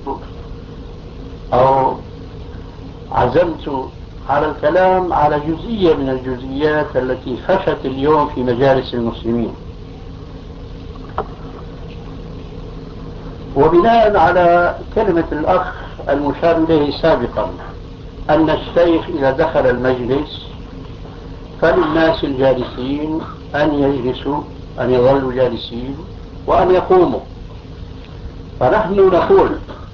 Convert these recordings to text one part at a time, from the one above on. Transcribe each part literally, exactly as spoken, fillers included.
أو عزمت على الكلام على جزئية من الجزئيات التي فشت اليوم في مجالس المسلمين. وبناء على كلمة الأخ المشار إليه سابقا أن الشيخ إذا دخل المجلس فللناس الجالسين أن يجلسوا، أن يظلوا جالسين وأن يقوموا. فنحن نقول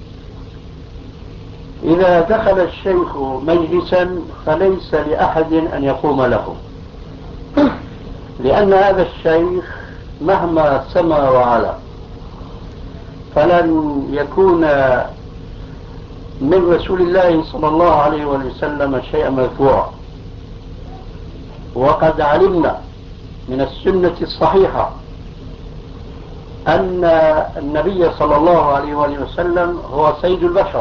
إذا دخل الشيخ مجلسا فليس لأحد أن يقوم له، لأن هذا الشيخ مهما سما وعلا فلن يكون من رسول الله صلى الله عليه وسلم شيئا مذكورا. وقد علمنا من السنة الصحيحة أن النبي صلى الله عليه وسلم هو سيد البشر،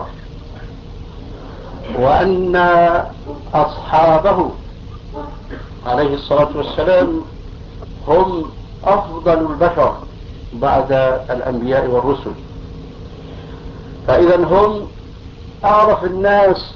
وأن أصحابه عليه الصلاة والسلام هم أفضل البشر بعد الأنبياء والرسل. فإذا هم أعرف الناس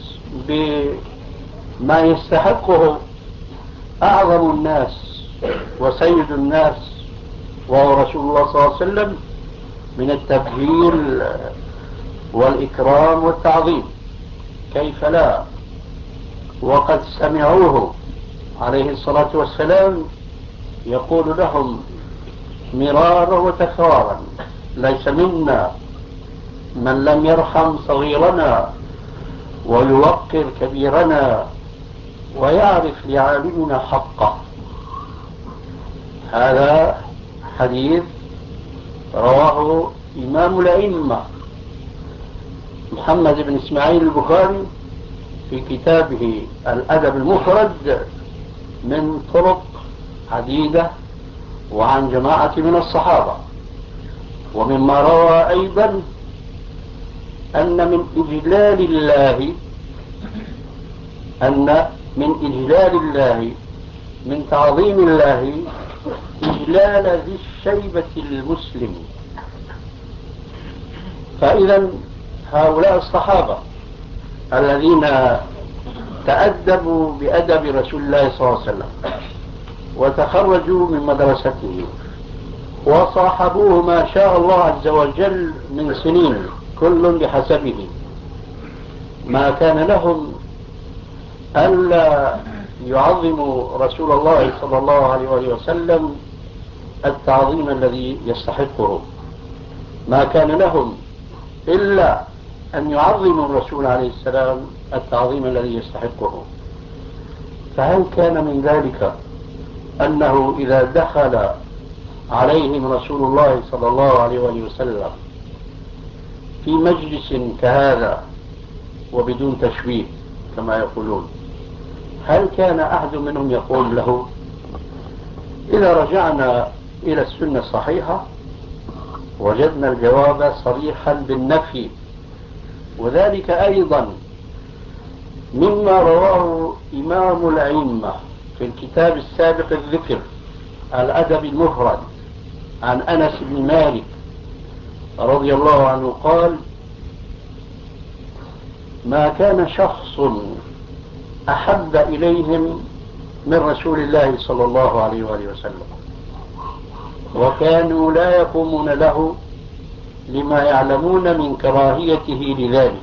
بما يستحقه أعظم الناس وسيد الناس وهو رسول الله صلى الله عليه وسلم من التبجيل والإكرام والتعظيم. كيف لا؟ وقد سمعوه عليه الصلاة والسلام يقول لهم مرارا وتكرارا: ليس منا من لم يرحم صغيرنا ويوقر كبيرنا ويعرف لعالمنا حقه. هذا حديث رواه إمام الأئمة محمد بن إسماعيل البخاري في كتابه الأدب المفرد من طرق عديدة وعن جماعة من الصحابة. ومما روى أيضا أن من إجلال الله أن من إجلال الله من تعظيم الله إجلال ذي الشيبة المسلم. فإذا هؤلاء الصحابة الذين تأدبوا بأدب رسول الله صلى الله عليه وسلم وتخرجوا من مدرسته وصاحبوه ما شاء الله عز وجل من سنين كل بحسبه، ما كان لهم ألا يعظموا رسول الله صلى الله عليه وسلم التعظيم الذي يستحقه. ما كان لهم إلا أن يعظموا الرسول عليه السلام التعظيم الذي يستحقه. فهل كان من ذلك أنه إذا دخل عليهم رسول الله صلى الله عليه وسلم في مجلس كهذا وبدون تشويه كما يقولون، هل كان أحد منهم يقول له؟ إذا رجعنا إلى السنة الصحيحة وجدنا الجواب صريحا بالنفي، وذلك أيضا مما رواه إمام الأئمة في الكتاب السابق الذكر الأدب المفرد عن أنس بن مالك رضي الله عنه قال: ما كان شخص أحب إليهم من رسول الله صلى الله عليه وآله وسلم، وكانوا لا يقومون له لما يعلمون من كراهيته لذلك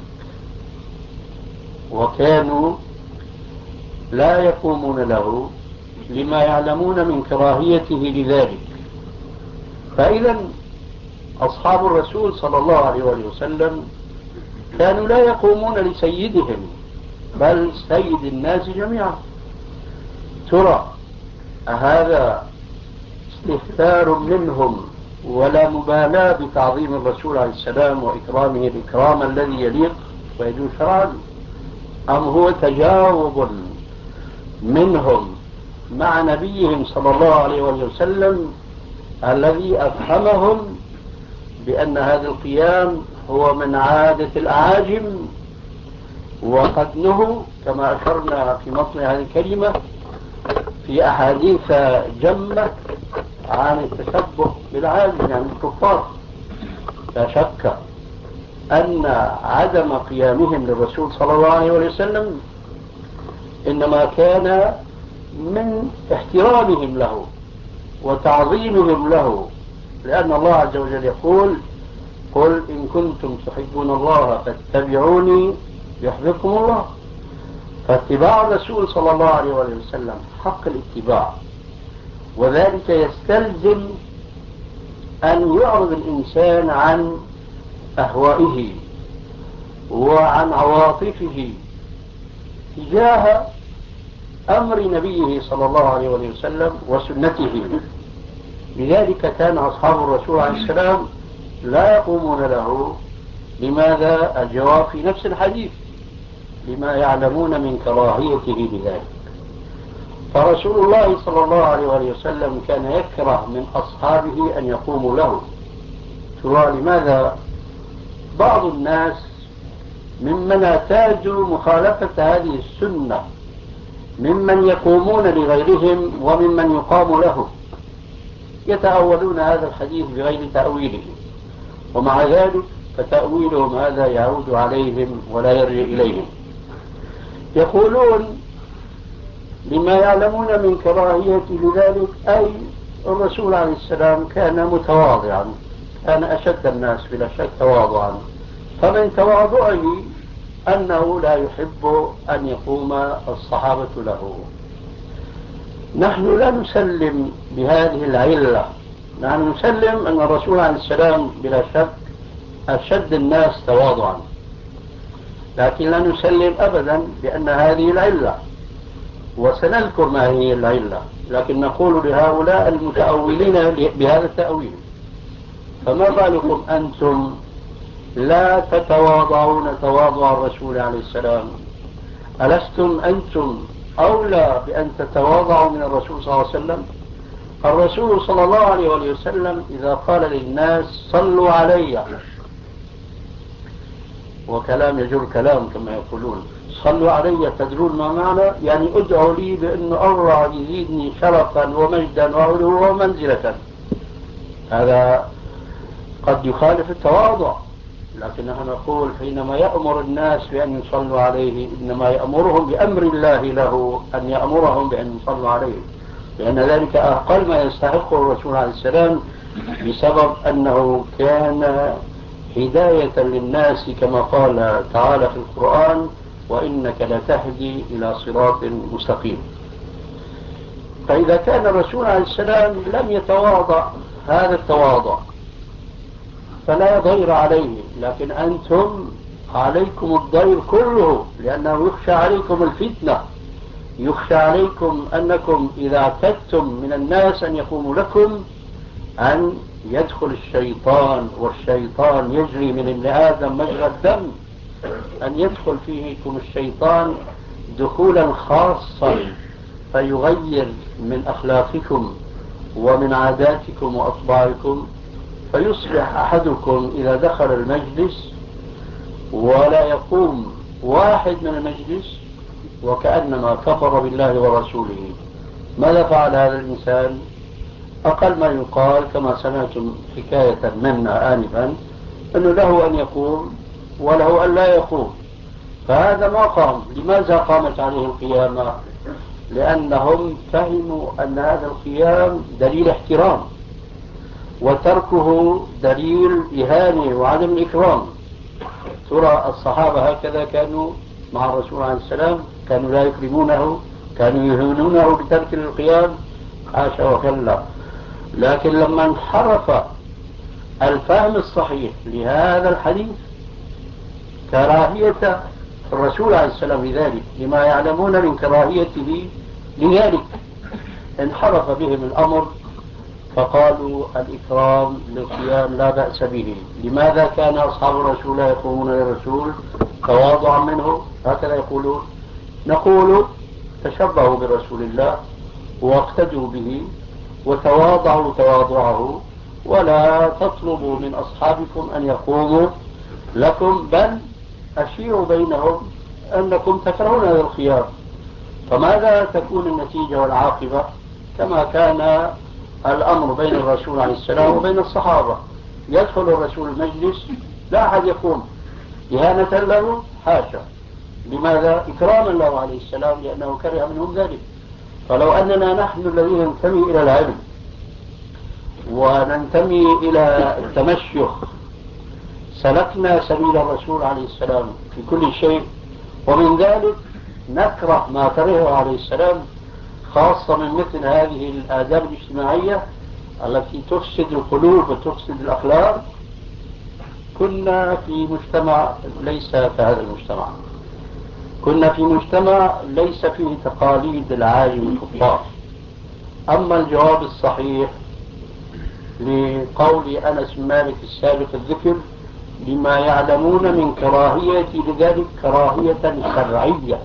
وكانوا لا يقومون له لما يعلمون من كراهيته لذلك. فإذا أصحاب الرسول صلى الله عليه وسلم كانوا لا يقومون لسيدهم بل سيد الناس جميعا. ترى أهذا استهتار منهم ولا مبالاة بتعظيم الرسول عليه السلام وإكرامه الإكرام الذي يليق ويجوز شرعا، أم هو تجاوب منهم مع نبيهم صلى الله عليه وسلم الذي أفهمهم بأن هذا القيام هو من عادة الأعاجم، وقد نهوا كما أشرنا في مطلع هذه الكلمة في أحاديث جمة عن التشبه بالعاجم يعني الكفار. لا شك أن عدم قيامهم للرسول صلى الله عليه وسلم إنما كان من احترامهم له وتعظيمهم له، لأن الله عز وجل يقول: قل إن كنتم تحبون الله فاتبعوني يحببكم الله. فاتباع الرسول صلى الله عليه وسلم حق الاتباع، وذلك يستلزم أن يعرض الإنسان عن أهوائه وعن عواطفه تجاه أمر نبيه صلى الله عليه وسلم وسنته. لذلك كان أصحاب الرسول عليه السلام لا يقومون له. لماذا؟ الجواب في نفس الحديث: لما يعلمون من كراهيته بذلك. فرسول الله صلى الله عليه وسلم كان يكره من أصحابه أن يقوموا له. ترى لماذا؟ بعض الناس ممن اعتادوا مخالفة هذه السنة ممن يقومون لغيرهم وممن يقام له يتأولون هذا الحديث بغير تأويله، ومع ذلك فتأويلهم هذا يعود عليهم ولا يرجع إليهم. يقولون لما يعلمون من كراهيته لذلك، أي الرسول عليه السلام كان متواضعا، كان أشد الناس بلا شك تواضعا، فمن تواضعه أنه لا يحب أن يقوم الصحابة له. نحن لا نسلم بهذه العلة، نحن نسلم أن الرسول عليه السلام بلا شك أشد الناس تواضعا، لكن لا نسلم أبدا بأن هذه العلة، وسنذكر ما هي العلة، لكن نقول لهؤلاء المتأولين بهذا التأويل: فما بالكم أنتم لا تتواضعون تواضع الرسول عليه السلام؟ ألستم أنتم أولى بأن تتواضعوا من الرسول صلى الله عليه وسلم؟ الرسول صلى الله عليه وسلم إذا قال للناس صلوا علي، وكلام يجر كلام كما يقولون، صلوا علي تدرون ما معنى؟ يعني ادعوا لي بأن الله يزيدني شرفا ومجدا وعلوا ومنزلة. هذا قد يخالف التواضع، لكن نحن نقول حينما يأمر الناس بأن يصلوا عليه إنما يأمرهم بأمر الله له أن يأمرهم بأن يصلوا عليه، لأن ذلك أقل ما يستحقه الرسول عليه السلام، بسبب أنه كان هداية للناس كما قال تعالى في القرآن: وإنك لتهدي إلى صراط مستقيم. فإذا كان الرسول عليه السلام لم يتواضع هذا التواضع فلا ضير عليه، لكن أنتم عليكم الضير كله، لأنه يخشى عليكم الفتنة، يخشى عليكم أنكم إذا اعتدتم من الناس أن يقوموا لكم أن يدخل الشيطان، والشيطان يجري من ابن آدم مجرى الدم، أن يدخل فيكم الشيطان دخولا خاصا فيغير من أخلاقكم ومن عاداتكم وأطباعكم، فيصبح أحدكم إذا دخل المجلس ولا يقوم واحد من المجلس وكأنما كفر بالله ورسوله. ماذا فعل هذا الإنسان؟ أقل ما يقال كما سمعتم حكاية منا آنفا أنه له أن يقوم وله أن لا يقوم، فهذا ما قام. لماذا قامت عليه القيامة؟ لأنهم فهموا أن هذا القيام دليل احترام، وتركه دليل إهانة وعدم الإكرام. ترى الصحابة هكذا كانوا مع الرسول عليه السلام؟ كانوا لا يكرمونه، كانوا يهونونه بترك القيام؟ حاشا وكلا. لكن لما انحرف الفهم الصحيح لهذا الحديث كراهية الرسول عليه السلام لذلك، لما يعلمون من كراهيته لذلك، انحرف بهم الأمر فقالوا الإكرام للقيام لا بأس به. لماذا كان أصحاب الرسول لا يقومون للرسول تواضعا منه؟ هكذا يقولون. نقول تشبهوا برسول الله واقتدوا به وتواضعوا تواضعه، ولا تطلبوا من أصحابكم أن يقوموا لكم، بل أشيروا بينهم أنكم تكرهون هذا الخيار. فماذا تكون النتيجة والعاقبة؟ كما كان الأمر بين الرسول عليه السلام وبين الصحابة: يدخل الرسول المجلس لا أحد يقوم، إهانة له؟ حاشا. لماذا؟ إكراما له عليه السلام، لأنه كره منهم ذلك. فلو أننا نحن الذين ننتمي إلى العلم وننتمي إلى التمشيخ سلكنا سبيل الرسول عليه السلام في كل شيء، ومن ذلك نكره ما كرهه عليه السلام، خاصة من مثل هذه الآداب الاجتماعية التي تفسد القلوب وتفسد الأخلاق، كنا في مجتمع ليس كهذا المجتمع. كنا في مجتمع ليس فيه تقاليد العالم الكفار. أما الجواب الصحيح لقول أنس بن مالك السابق الذكر لما يعلمون من كراهية لذلك كراهية شرعية.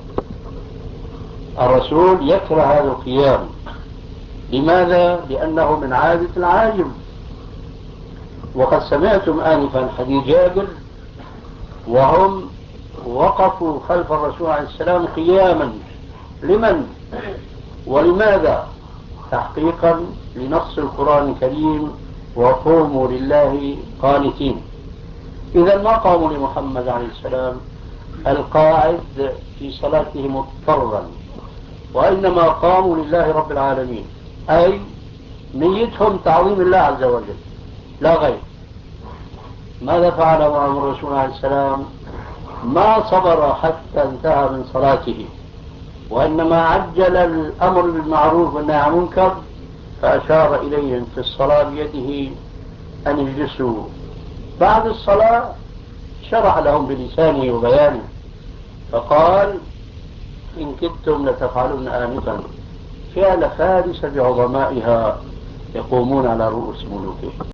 الرسول يكره هذا القيام. لماذا؟ لأنه من عادة العاجم. وقد سمعتم آنفا حديث جابر وهم وقفوا خلف الرسول عليه السلام قياما. لمن ولماذا؟ تحقيقا لنص القرآن الكريم وقوموا لله قانتين. إذا ما قاموا لمحمد عليه السلام القاعد في صلاته مضطرا، وإنما قاموا لله رب العالمين، أي نيتهم تعظيم الله عز وجل لا غير. ماذا فعل معهم الرسول عليه السلام؟ ما صبر حتى انتهى من صلاته، وإنما عجل الأمر بالمعروف والنهي عن المنكر، فأشار إليهم في الصلاة بيده أن يجلسوا. بعد الصلاة شرح لهم بلسانه وبيانه فقال: إن كدتم لتفعلون آنفا فعل فارس بعظمائها يقومون على رؤوس ملوكهم.